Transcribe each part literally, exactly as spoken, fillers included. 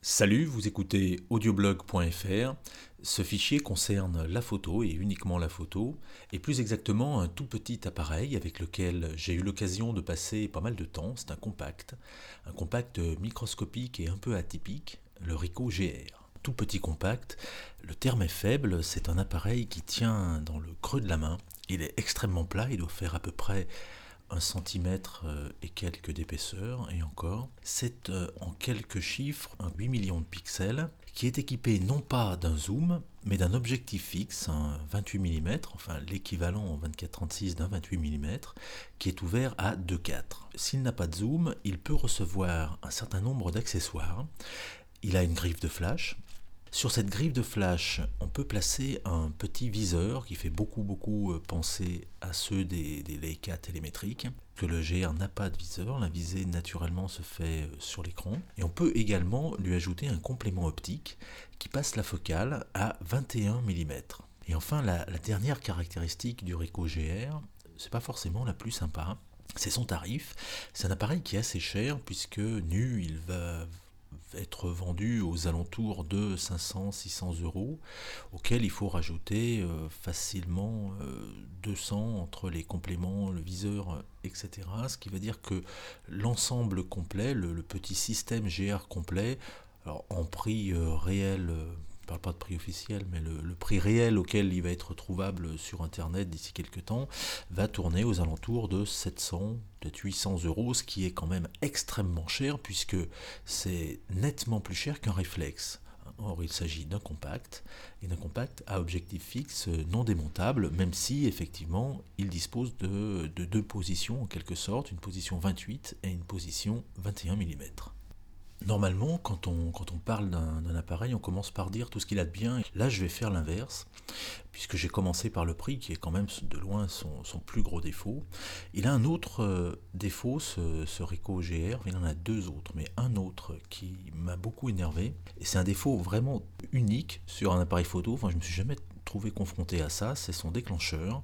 Salut, vous écoutez audioblog point f r. Ce fichier concerne la photo et uniquement la photo, et plus exactement un tout petit appareil avec lequel j'ai eu l'occasion de passer pas mal de temps. C'est un compact, un compact microscopique et un peu atypique, le Ricoh G R. Tout petit compact, le terme est faible, c'est un appareil qui tient dans le creux de la main. Il est extrêmement plat, il doit faire à peu près un centimètre et quelques d'épaisseur, et encore. C'est euh, en quelques chiffres un huit millions de pixels qui est équipé non pas d'un zoom, mais d'un objectif fixe, un vingt-huit millimètres, enfin l'équivalent en vingt-quatre trente-six d'un vingt-huit millimètres, qui est ouvert à deux virgule quatre. S'il n'a pas de zoom, il peut recevoir un certain nombre d'accessoires. Il a une griffe de flash. Sur cette griffe de flash, on peut placer un petit viseur qui fait beaucoup beaucoup penser à ceux des, des Leica télémétriques, que le G R n'a pas de viseur, la visée naturellement se fait sur l'écran. Et on peut également lui ajouter un complément optique qui passe la focale à vingt et un millimètres. Et enfin, la, la dernière caractéristique du Ricoh G R, c'est pas forcément la plus sympa, c'est son tarif. C'est un appareil qui est assez cher puisque nu, il va être vendu aux alentours de cinq cents à six cents euros, auquel il faut rajouter euh, facilement euh, deux cents entre les compléments, le viseur, et cetera. Ce qui veut dire que l'ensemble complet, le, le petit système G R complet, alors en prix euh, réel, euh, je ne parle pas de prix officiel, mais le, le prix réel auquel il va être trouvable sur internet d'ici quelques temps, va tourner aux alentours de sept cents, peut-être huit cents euros, ce qui est quand même extrêmement cher puisque c'est nettement plus cher qu'un réflexe. Or, il s'agit d'un compact, et d'un compact à objectif fixe non démontable, même si effectivement il dispose de, de deux positions en quelque sorte, une position vingt-huit et une position vingt et un millimètres. Normalement, quand on, quand on parle d'un, d'un appareil, on commence par dire tout ce qu'il a de bien. Là, je vais faire l'inverse, puisque j'ai commencé par le prix, qui est quand même de loin son, son plus gros défaut. Il a un autre euh, défaut, ce, ce Ricoh G R, il en a deux autres, mais un autre qui m'a beaucoup énervé, et c'est un défaut vraiment unique sur un appareil photo, enfin je ne me suis jamais trouvé confronté à ça, c'est son déclencheur.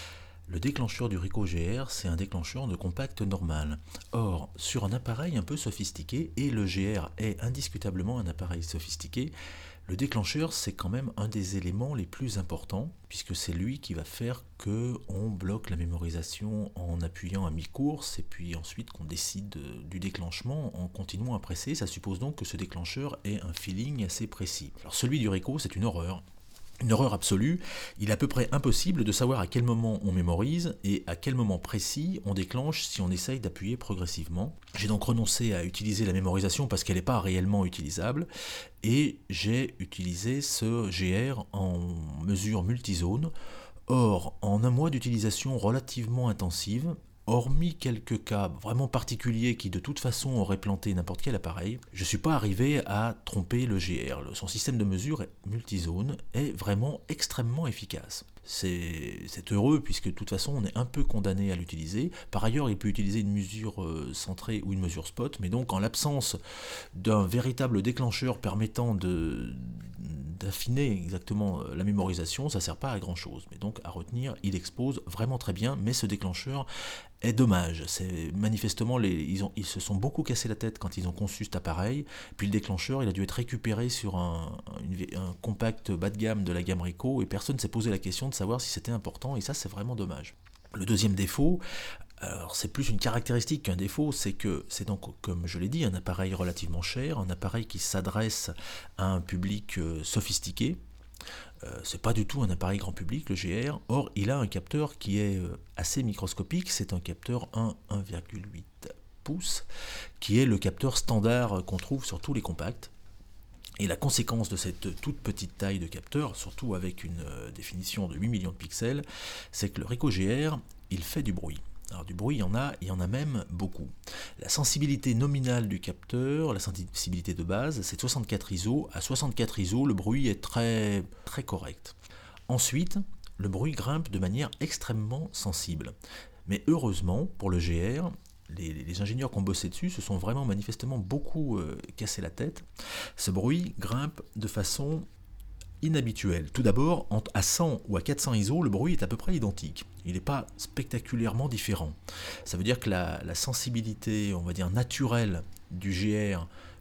Le déclencheur du Ricoh G R, c'est un déclencheur de compact normal. Or, sur un appareil un peu sophistiqué, et le G R est indiscutablement un appareil sophistiqué, le déclencheur, c'est quand même un des éléments les plus importants, puisque c'est lui qui va faire qu'on bloque la mémorisation en appuyant à mi-course, et puis ensuite qu'on décide du déclenchement en continuant à presser. Ça suppose donc que ce déclencheur ait un feeling assez précis. Alors celui du Ricoh, c'est une horreur. Une horreur absolue, il est à peu près impossible de savoir à quel moment on mémorise et à quel moment précis on déclenche si on essaye d'appuyer progressivement. J'ai donc renoncé à utiliser la mémorisation parce qu'elle n'est pas réellement utilisable, et j'ai utilisé ce G R en mesure multizone. Or, en un mois d'utilisation relativement intensive, hormis quelques cas vraiment particuliers qui de toute façon auraient planté n'importe quel appareil, je ne suis pas arrivé à tromper le G R. Son système de mesure multizone est vraiment extrêmement efficace. C'est, c'est heureux puisque de toute façon on est un peu condamné à l'utiliser. Par ailleurs, il peut utiliser une mesure euh, centrée ou une mesure spot, mais donc en l'absence d'un véritable déclencheur permettant de, d'affiner exactement la mémorisation, ça ne sert pas à grand chose. Mais donc à retenir, il expose vraiment très bien, mais ce déclencheur est dommage. C'est manifestement les, ils, ont, ils se sont beaucoup cassé la tête quand ils ont conçu cet appareil. Puis le déclencheur, il a dû être récupéré sur un, une, un compact bas de gamme de la gamme Ricoh, et personne ne s'est posé la question de savoir si c'était important, et ça c'est vraiment dommage. Le deuxième défaut, alors c'est plus une caractéristique qu'un défaut, c'est que c'est donc, comme je l'ai dit, un appareil relativement cher, un appareil qui s'adresse à un public euh, sophistiqué. Euh, c'est pas du tout un appareil grand public, le G R. Or, il a un capteur qui est euh, assez microscopique, c'est un capteur un à un virgule huit pouces, qui est le capteur standard qu'on trouve sur tous les compacts. Et la conséquence de cette toute petite taille de capteur, surtout avec une euh, définition de huit millions de pixels, c'est que le Ricoh G R, il fait du bruit. Alors du bruit, il y en a, il y en a même beaucoup. La sensibilité nominale du capteur, la sensibilité de base, c'est soixante-quatre I S O. À soixante-quatre I S O, le bruit est très, très correct. Ensuite, le bruit grimpe de manière extrêmement sensible. Mais heureusement, pour le G R, les, les ingénieurs qui ont bossé dessus se sont vraiment manifestement beaucoup euh, cassé la tête. Ce bruit grimpe de façon inhabituel. Tout d'abord, à cent ou à quatre cents I S O, le bruit est à peu près identique. Il n'est pas spectaculairement différent. Ça veut dire que la, la sensibilité, on va dire naturelle du G R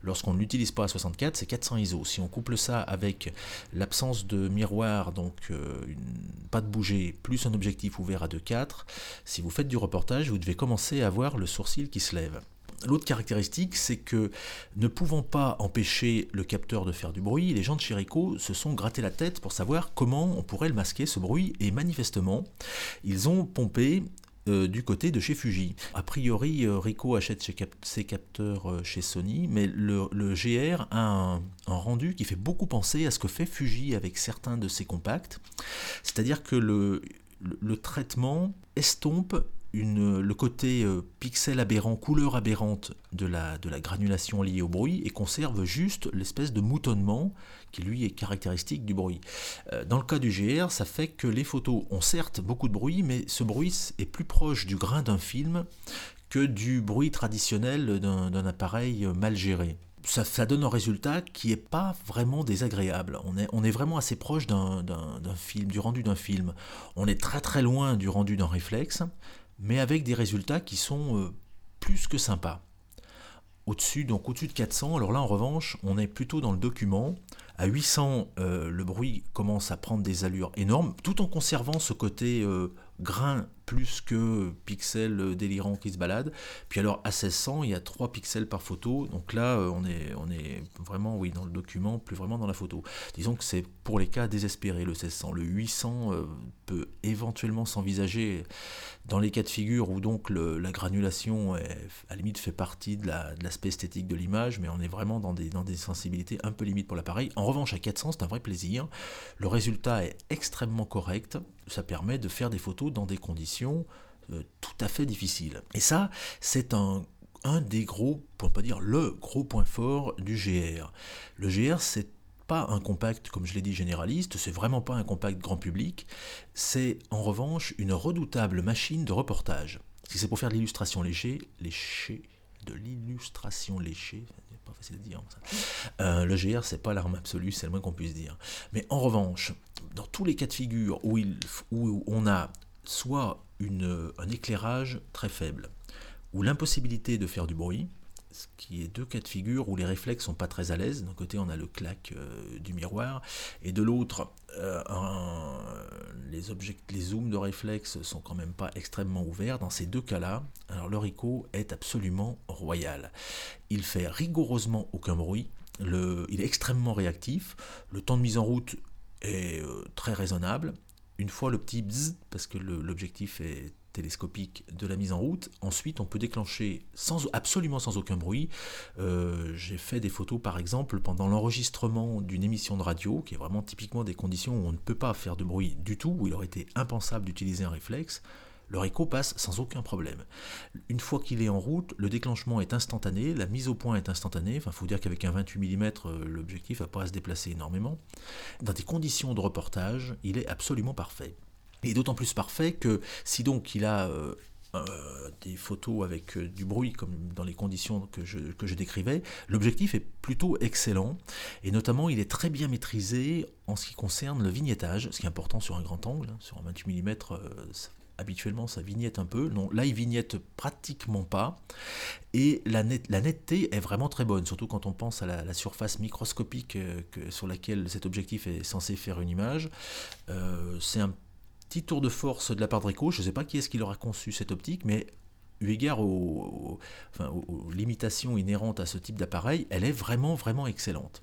lorsqu'on ne l'utilise pas à soixante-quatre, c'est quatre cents I S O. Si on couple ça avec l'absence de miroir, donc euh, une, pas de bouger, plus un objectif ouvert à deux virgule quatre, si vous faites du reportage, vous devez commencer à voir le sourcil qui se lève. L'autre caractéristique, c'est que ne pouvant pas empêcher le capteur de faire du bruit, les gens de chez Ricoh se sont gratté la tête pour savoir comment on pourrait le masquer, ce bruit, et manifestement, ils ont pompé euh, du côté de chez Fuji. A priori, euh, Ricoh achète ses, cap- ses capteurs euh, chez Sony, mais le, le G R a un, un rendu qui fait beaucoup penser à ce que fait Fuji avec certains de ses compacts, c'est-à-dire que le, le, le traitement estompe Une, le côté euh, pixel aberrant, couleur aberrante de la, de la granulation liée au bruit et conserve juste l'espèce de moutonnement qui lui est caractéristique du bruit. Euh, dans le cas du G R, ça fait que les photos ont certes beaucoup de bruit, mais ce bruit est plus proche du grain d'un film que du bruit traditionnel d'un, d'un appareil mal géré. Ça, ça donne un résultat qui n'est pas vraiment désagréable. On est, on est vraiment assez proche d'un, d'un, d'un film, du rendu d'un film. On est très très loin du rendu d'un réflexe, mais avec des résultats qui sont euh, plus que sympas. Au-dessus, donc au-dessus de quatre cents, alors là en revanche, on est plutôt dans le document. À huit cents, euh, le bruit commence à prendre des allures énormes, tout en conservant ce côté euh, grain plus que pixels délirants qui se baladent. Puis alors à seize cents, il y a trois pixels par photo, donc là euh, on est, on est vraiment oui, dans le document, plus vraiment dans la photo. Disons que c'est pour les cas désespérés le seize cents. Le huit cents euh, peut éventuellement s'envisager dans les cas de figure où donc le, la granulation est, à la limite fait partie de, la, de l'aspect esthétique de l'image, mais on est vraiment dans des, dans des sensibilités un peu limites pour l'appareil. En revanche, à quatre cents, c'est un vrai plaisir. Le résultat est extrêmement correct. Ça permet de faire des photos dans des conditions euh, tout à fait difficiles. Et ça, c'est un, un des gros, pour ne pas dire le gros point fort du G R. Le G R, c'est pas un compact, comme je l'ai dit, généraliste, c'est vraiment pas un compact grand public, c'est en revanche une redoutable machine de reportage. Si c'est pour faire de l'illustration léchée, léchée, de l'illustration léchée, c'est pas facile à dire, ça. Euh, le G R, c'est pas l'arme absolue, c'est le moins qu'on puisse dire. Mais en revanche, dans tous les cas de figure où, il, où on a soit une, un éclairage très faible, ou l'impossibilité de faire du bruit, ce qui est deux cas de figure où les réflexes sont pas très à l'aise. D'un côté, on a le clac euh, du miroir, et de l'autre, euh, un, les, objets, les zooms de réflexes sont quand même pas extrêmement ouverts. Dans ces deux cas-là, alors le Ricoh est absolument royal. Il fait rigoureusement aucun bruit, le, il est extrêmement réactif, le temps de mise en route est euh, très raisonnable. Une fois le petit bzzz, parce que le, l'objectif est télescopique de la mise en route, ensuite on peut déclencher sans, absolument sans aucun bruit. Euh, j'ai fait des photos par exemple pendant l'enregistrement d'une émission de radio, qui est vraiment typiquement des conditions où on ne peut pas faire de bruit du tout, où il aurait été impensable d'utiliser un réflexe. Le Ricoh passe sans aucun problème. Une fois qu'il est en route, le déclenchement est instantané, la mise au point est instantanée. Enfin, il faut dire qu'avec un vingt-huit millimètres, l'objectif ne va pas se déplacer énormément. Dans des conditions de reportage, il est absolument parfait. Et d'autant plus parfait que si donc il a euh, euh, des photos avec euh, du bruit, comme dans les conditions que je, que je décrivais, l'objectif est plutôt excellent. Et notamment, il est très bien maîtrisé en ce qui concerne le vignettage, ce qui est important sur un grand angle. Hein, sur un vingt-huit millimètres, euh, habituellement ça vignette un peu. Non, là il vignette pratiquement pas. Et la, net, la netteté est vraiment très bonne, surtout quand on pense à la, la surface microscopique euh, que, sur laquelle cet objectif est censé faire une image. Euh, c'est un petit tour de force de la part de Ricoh. Je ne sais pas qui est-ce qui leur a conçu cette optique, mais eu égard aux, aux, enfin, aux, aux limitations inhérentes à ce type d'appareil, elle est vraiment vraiment excellente.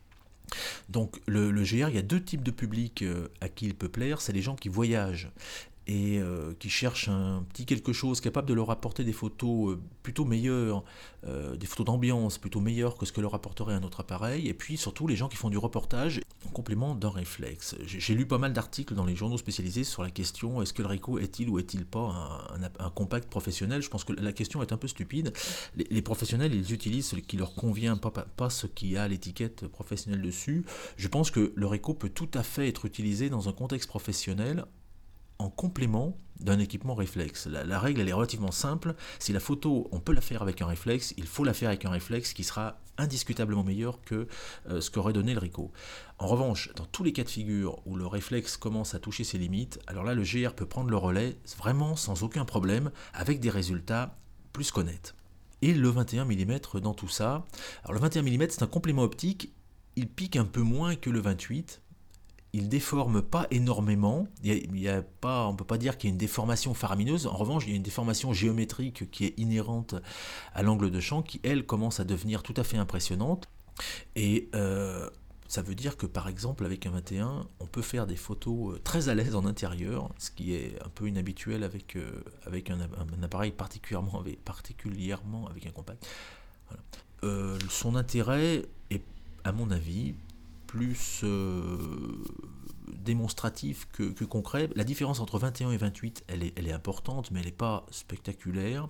Donc le, le G R, il y a deux types de publics euh, à qui il peut plaire. C'est les gens qui voyagent et euh, qui cherchent un petit quelque chose capable de leur apporter des photos euh, plutôt meilleures, euh, des photos d'ambiance plutôt meilleures que ce que leur apporterait un autre appareil, et puis surtout les gens qui font du reportage en complément d'un réflexe. J'ai, j'ai lu pas mal d'articles dans les journaux spécialisés sur la question: est-ce que le Ricoh est-il ou est-il pas un, un, un compact professionnel? Je pense que la question est un peu stupide. Les, les professionnels, ils utilisent ce qui leur convient, pas, pas, pas ce qui a l'étiquette professionnelle dessus. Je pense que le Ricoh peut tout à fait être utilisé dans un contexte professionnel en complément d'un équipement réflexe. La, la règle, elle est relativement simple. Si la photo, on peut la faire avec un réflexe, il faut la faire avec un réflexe qui sera indiscutablement meilleur que euh, ce qu'aurait donné le Ricoh. En revanche, dans tous les cas de figure où le réflexe commence à toucher ses limites, alors là, le G R peut prendre le relais vraiment sans aucun problème, avec des résultats plus qu'honnêtes. et le vingt et un millimètres dans tout ça. Alors le vingt et un millimètres, c'est un complément optique, il pique un peu moins que le vingt-huit, il déforme pas énormément, il y a, il y a pas, on ne peut pas dire qu'il y a une déformation faramineuse, en revanche il y a une déformation géométrique qui est inhérente à l'angle de champ, qui elle commence à devenir tout à fait impressionnante, et euh, ça veut dire que par exemple avec un vingt et un, on peut faire des photos très à l'aise en intérieur, ce qui est un peu inhabituel avec, euh, avec un, un appareil particulièrement avec, particulièrement avec un compact. Voilà. Euh, son intérêt est, à mon avis, plus euh, démonstratif que, que concret. La différence entre vingt et un et vingt-huit, elle est, elle est importante, mais elle n'est pas spectaculaire.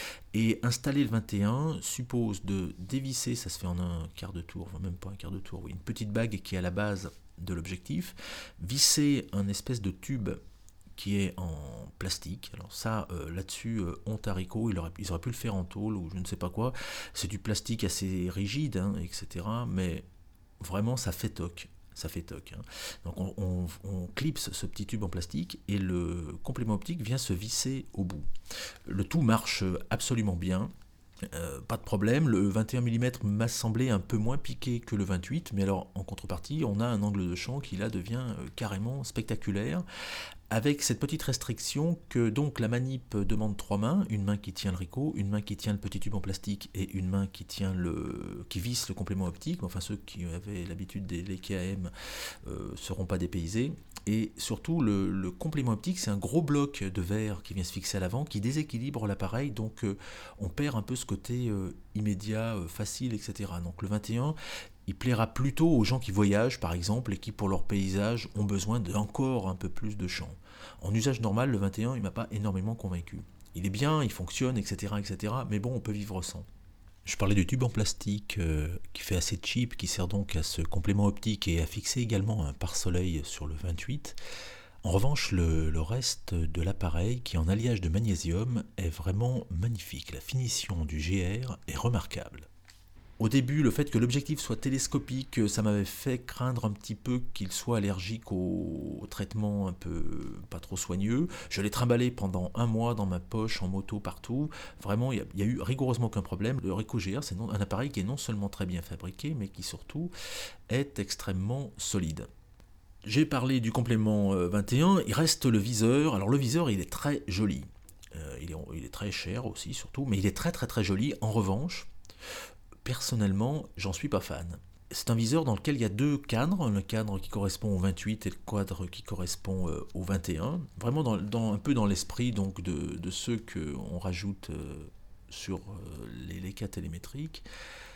Et installer le vingt et un suppose de dévisser, ça se fait en un quart de tour, enfin même pas un quart de tour, oui, une petite bague qui est à la base de l'objectif, visser un espèce de tube qui est en plastique. Alors ça, euh, là-dessus, euh, honte à Ricoh, ils auraient, ils auraient pu le faire en tôle ou je ne sais pas quoi. C'est du plastique assez rigide, hein, et cetera. Mais vraiment, ça fait toc. Ça fait toc. Hein. Donc on, on, on clipse ce petit tube en plastique et le complément optique vient se visser au bout. Le tout marche absolument bien. Euh, pas de problème, le vingt et un millimètres m'a semblé un peu moins piqué que le vingt-huit, mais alors en contrepartie, on a un angle de champ qui là devient euh, carrément spectaculaire, avec cette petite restriction que donc la manip demande trois mains, une main qui tient le Ricoh, une main qui tient le petit tube en plastique et une main qui tient le qui visse le complément optique. Enfin ceux qui avaient l'habitude des K M euh, seront pas dépaysés. Et surtout, le, le complément optique, c'est un gros bloc de verre qui vient se fixer à l'avant, qui déséquilibre l'appareil, donc euh, on perd un peu ce côté euh, immédiat, euh, facile, et cetera. Donc le vingt et un, il plaira plutôt aux gens qui voyagent, par exemple, et qui, pour leur paysage, ont besoin d'encore un peu plus de champ. En usage normal, le vingt et un, il ne m'a pas énormément convaincu. Il est bien, il fonctionne, et cetera, et cetera, mais bon, on peut vivre sans. Je parlais du tube en plastique euh, qui fait assez cheap, qui sert donc à ce complément optique et à fixer également un pare-soleil sur le vingt-huit. En revanche, le, le reste de l'appareil, qui est en alliage de magnésium, est vraiment magnifique. La finition du G R est remarquable. Au début, le fait que l'objectif soit télescopique, ça m'avait fait craindre un petit peu qu'il soit allergique au, au traitement un peu pas trop soigneux. Je l'ai trimballé pendant un mois dans ma poche, en moto, partout. Vraiment, il n'y a, a eu rigoureusement aucun problème. Le Ricoh G R, c'est non, un appareil qui est non seulement très bien fabriqué, mais qui surtout est extrêmement solide. J'ai parlé du complément vingt et un, il reste le viseur. Alors le viseur, il est très joli. Euh, il, est, il est très cher aussi, surtout, mais il est très très très joli. En revanche, personnellement, j'en suis pas fan. C'est un viseur dans lequel il y a deux cadres, le cadre qui correspond au vingt-huit et le cadre qui correspond euh, au vingt et un, vraiment dans, dans, un peu dans l'esprit donc, de, de ceux qu'on rajoute euh, sur euh, les, les cas télémétriques.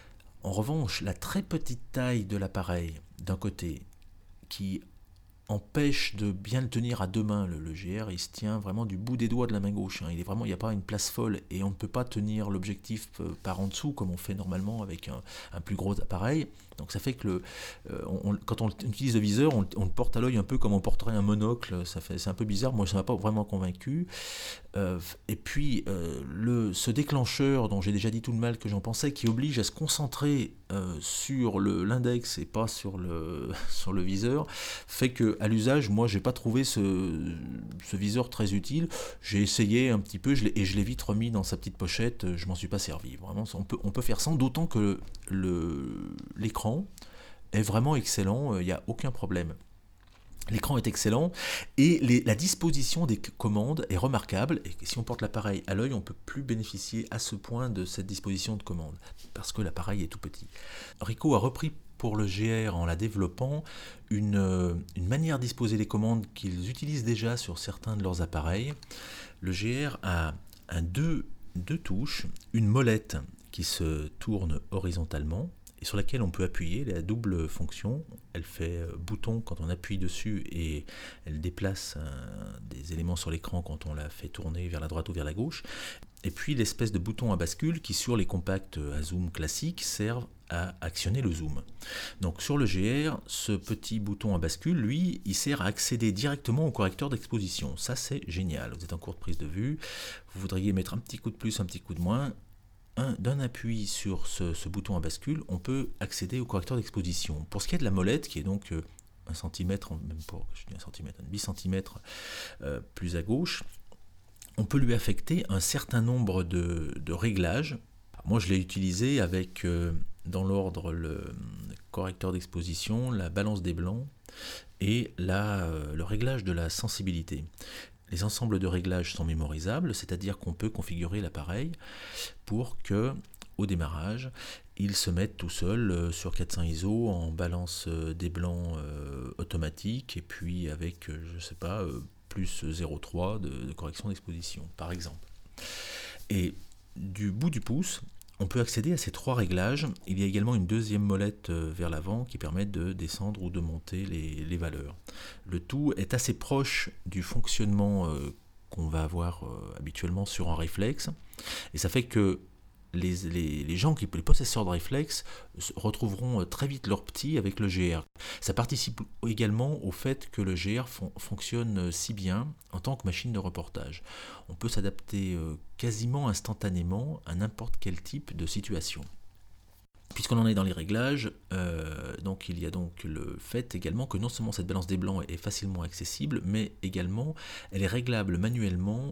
En revanche, la très petite taille de l'appareil, d'un côté, qui empêche de bien le tenir à deux mains, le, le G R, il se tient vraiment du bout des doigts de la main gauche, hein. Il est vraiment, il n'y a pas une place folle et on ne peut pas tenir l'objectif par en dessous comme on fait normalement avec un, un plus gros appareil. Donc ça fait que le, euh, on, quand on utilise le viseur, on, on le porte à l'œil un peu comme on porterait un monocle. Ça fait, c'est un peu bizarre. Moi, ça m'a pas vraiment convaincu. Euh, et puis euh, le, ce déclencheur dont j'ai déjà dit tout le mal que j'en pensais, qui oblige à se concentrer euh, sur le, l'index et pas sur le, sur le viseur, fait que à l'usage, moi, j'ai pas trouvé ce, ce viseur très utile. J'ai essayé un petit peu, je l'ai, et je l'ai vite remis dans sa petite pochette. Je m'en suis pas servi. Vraiment, on peut, on peut faire sans, d'autant que le, l'écran est vraiment excellent, il n'y a aucun problème. L'écran est excellent et les, la disposition des commandes est remarquable, et si on porte l'appareil à l'œil, on ne peut plus bénéficier à ce point de cette disposition de commande parce que l'appareil est tout petit. Ricoh a repris pour le G R, en la développant, une, une manière de disposer les commandes qu'ils utilisent déjà sur certains de leurs appareils. Le G R a un deux, deux touches, une molette qui se tourne horizontalement et sur laquelle on peut appuyer, la double fonction. Elle fait bouton quand on appuie dessus et elle déplace un, des éléments sur l'écran quand on la fait tourner vers la droite ou vers la gauche. Et puis l'espèce de bouton à bascule qui, sur les compacts à zoom classiques, servent à actionner le zoom. Donc sur le G R, ce petit bouton à bascule, lui, il sert à accéder directement au correcteur d'exposition. Ça, c'est génial. Vous êtes en cours de prise de vue, vous voudriez mettre un petit coup de plus, un petit coup de moins. Un, d'un appui sur ce, ce bouton à bascule, on peut accéder au correcteur d'exposition. Pour ce qui est de la molette, qui est donc euh, un centimètre, même pas, je dis un centimètre, un demi-centimètre euh, plus à gauche, on peut lui affecter un certain nombre de, de réglages. Moi, je l'ai utilisé avec, euh, dans l'ordre, le correcteur d'exposition, la balance des blancs et la, euh, le réglage de la sensibilité. Les ensembles de réglages sont mémorisables, c'est-à-dire qu'on peut configurer l'appareil pour que, au démarrage, il se mette tout seul euh, sur quatre cents I S O en balance euh, des blancs euh, automatique et puis avec, euh, je sais pas, euh, plus zéro virgule trois de, de correction d'exposition, par exemple. Et du bout du pouce, on peut accéder à ces trois réglages. Il y a également une deuxième molette euh, vers l'avant qui permet de descendre ou de monter les, les valeurs. Le tout est assez proche du fonctionnement euh, qu'on va avoir euh, habituellement sur un réflexe. Et ça fait que les, les, les gens, qui, les possesseurs de réflexes, retrouveront très vite leur petit avec le G R. Ça participe également au fait que le G R fon- fonctionne si bien en tant que machine de reportage. On peut s'adapter euh, quasiment instantanément à n'importe quel type de situation. Puisqu'on en est dans les réglages, euh, donc il y a donc le fait également que non seulement cette balance des blancs est facilement accessible, mais également elle est réglable manuellement